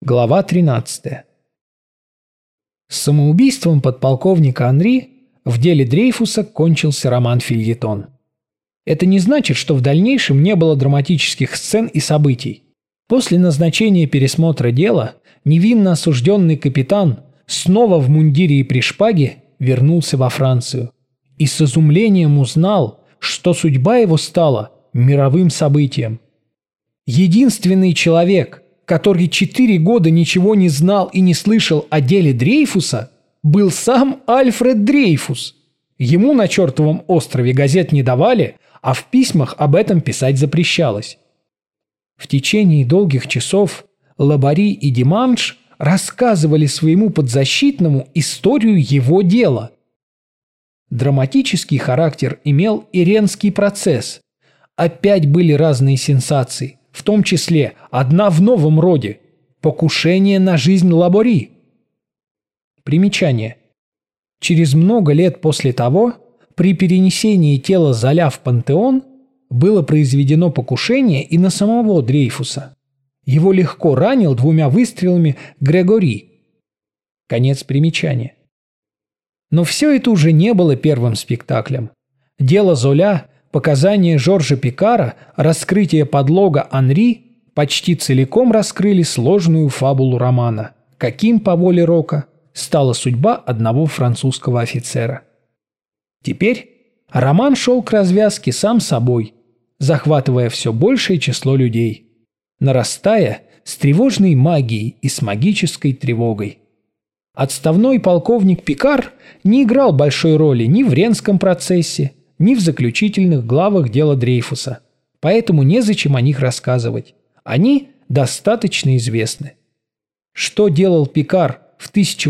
Глава 13. С самоубийством подполковника Анри в деле Дрейфуса кончился роман-фельетон. Это не значит, что в дальнейшем не было драматических сцен и событий. После назначения пересмотра дела невинно осужденный капитан снова в мундире и при шпаге вернулся во Францию и с изумлением узнал, что судьба его стала мировым событием. Единственный человек, который 4 года ничего не знал и не слышал о деле Дрейфуса, был сам Альфред Дрейфус. Ему на чертовом острове газет не давали, а в письмах об этом писать запрещалось. В течение долгих часов Лабори и Диманш рассказывали своему подзащитному историю его дела. Драматический характер имел и Ренский процесс. Опять были разные сенсации, в том числе одна в новом роде – покушение на жизнь Лабори. Примечание. Через много лет после того, при перенесении тела Золя в Пантеон, было произведено покушение и на самого Дрейфуса. Его легко ранил 2 выстрелами Грегори. Конец примечания. Но все это уже не было первым спектаклем. Дело Золя, показания Жоржа Пикара, раскрытие подлога Анри почти целиком раскрыли сложную фабулу романа, каким, по воле Рока, стала судьба одного французского офицера. Теперь роман шел к развязке сам собой, захватывая все большее число людей, нарастая с тревожной магией и с магической тревогой. Отставной полковник Пикар не играл большой роли ни в Ренском процессе, ни в заключительных главах дела Дрейфуса, поэтому незачем о них рассказывать. Они достаточно известны. Что делал Пикар в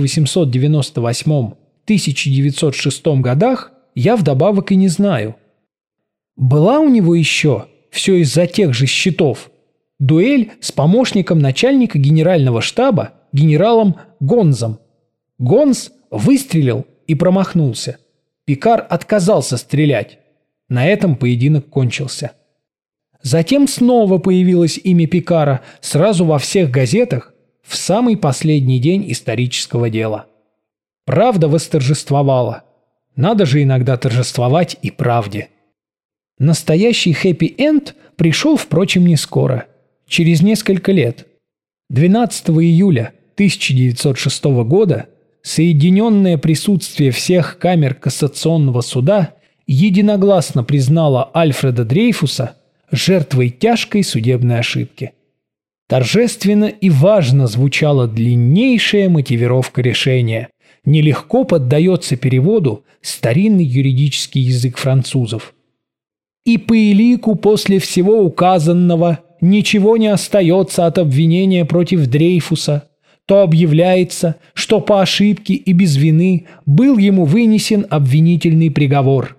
1898-1906 годах, я вдобавок и не знаю. Была у него еще, все из-за тех же счетов, дуэль с помощником начальника генерального штаба генералом Гонзом. Гонз выстрелил и промахнулся. Пикар отказался стрелять. На этом поединок кончился. Затем снова появилось имя Пикара сразу во всех газетах в самый последний день исторического дела. Правда восторжествовала. Надо же иногда торжествовать и правде. Настоящий хэппи-энд пришел, впрочем, не скоро. Через несколько лет. 12 июля 1906 года Соединенное присутствие всех камер кассационного суда единогласно признало Альфреда Дрейфуса жертвой тяжкой судебной ошибки. Торжественно и важно звучала длиннейшая мотивировка решения. Нелегко поддается переводу старинный юридический язык французов. И по элику после всего указанного ничего не остается от обвинения против Дрейфуса, то объявляется, что по ошибке и без вины был ему вынесен обвинительный приговор.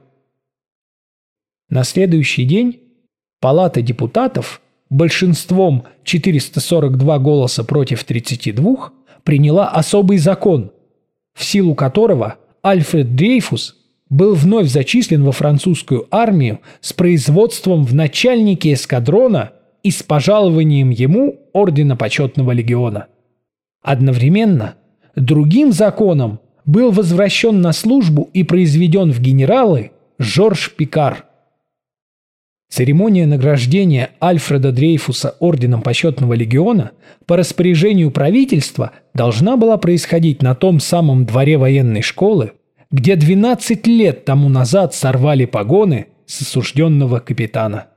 На следующий день Палата депутатов большинством 442 голоса против 32 приняла особый закон, в силу которого Альфред Дрейфус был вновь зачислен во французскую армию с производством в начальнике эскадрона и с пожалованием ему ордена Почетного легиона. Одновременно другим законом был возвращен на службу и произведен в генералы Жорж Пикар. Церемония награждения Альфреда Дрейфуса орденом Почетного легиона по распоряжению правительства должна была происходить на том самом дворе военной школы, где 12 лет тому назад сорвали погоны с осужденного капитана.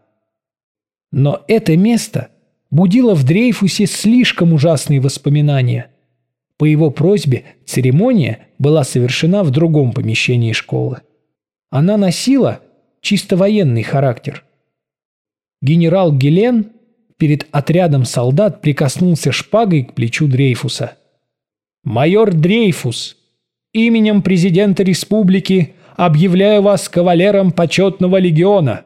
Но это место будило в Дрейфусе слишком ужасные воспоминания. По его просьбе церемония была совершена в другом помещении школы. Она носила чисто военный характер. Генерал Гелен перед отрядом солдат прикоснулся шпагой к плечу Дрейфуса. «Майор Дрейфус, именем президента республики объявляю вас кавалером Почетного легиона».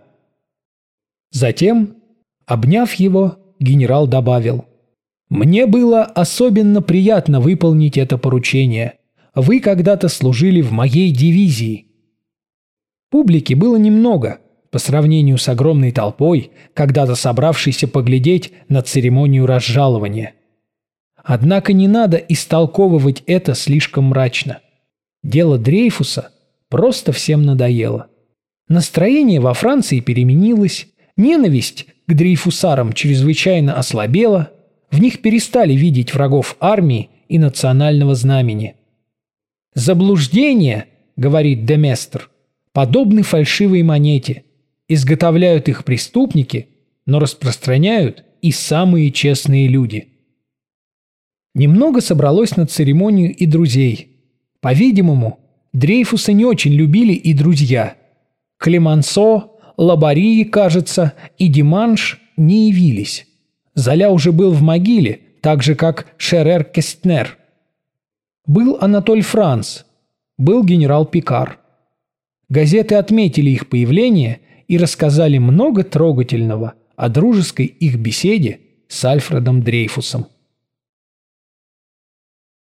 Затем, обняв его, генерал добавил: «Мне было особенно приятно выполнить это поручение. Вы когда-то служили в моей дивизии». Публики было немного по сравнению с огромной толпой, когда-то собравшейся поглядеть на церемонию разжалования. Однако не надо истолковывать это слишком мрачно. Дело Дрейфуса просто всем надоело. Настроение во Франции переменилось, ненависть к дрейфусарам чрезвычайно ослабела, в них перестали видеть врагов армии и национального знамени. «Заблуждения, — говорит Деместр, — подобны фальшивой монете, изготовляют их преступники, но распространяют и самые честные люди». Немного собралось на церемонию и друзей. По-видимому, Дрейфуса не очень любили и друзья. Клемансо, Лабарии, кажется, и Диманш не явились. Золя уже был в могиле, так же, как Шерер Кестнер. Был Анатоль Франс, был генерал Пикар. Газеты отметили их появление и рассказали много трогательного о дружеской их беседе с Альфредом Дрейфусом.